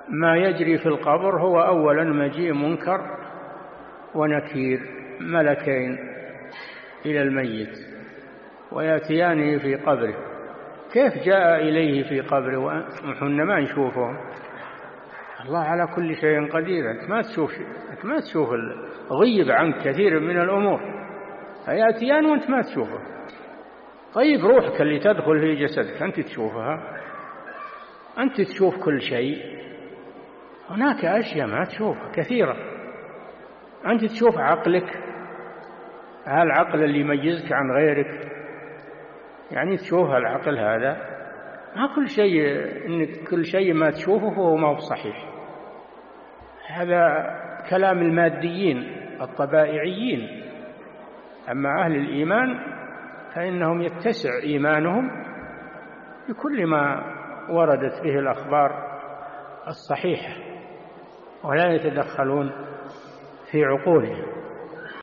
ما يجري في القبر هو أولا مجيء منكر ونكير، ملكين إلى الميت ويأتيانه في قبره. كيف جاء إليه في قبره ونحن ما نشوفه؟ الله على كل شيء قدير. أنت ما تشوف غيب عنك كثير من الأمور، يأتيان وأنت ما تشوفه. طيب روحك اللي تدخل في جسدك أنت تشوفها؟ أنت تشوف كل شيء. هناك أشياء ما تشوفها كثيرة. أنت تشوف عقلك، العقل اللي يميزك عن غيرك، يعني تشوف العقل هذا. ما كل شيء، إنك كل شيء ما تشوفه هو ما هو صحيح. هذا كلام الماديين الطبائعيين. أما أهل الإيمان فإنهم يتسع إيمانهم بكل ما وردت به الأخبار الصحيحة ولا يتدخلون في عقولهم.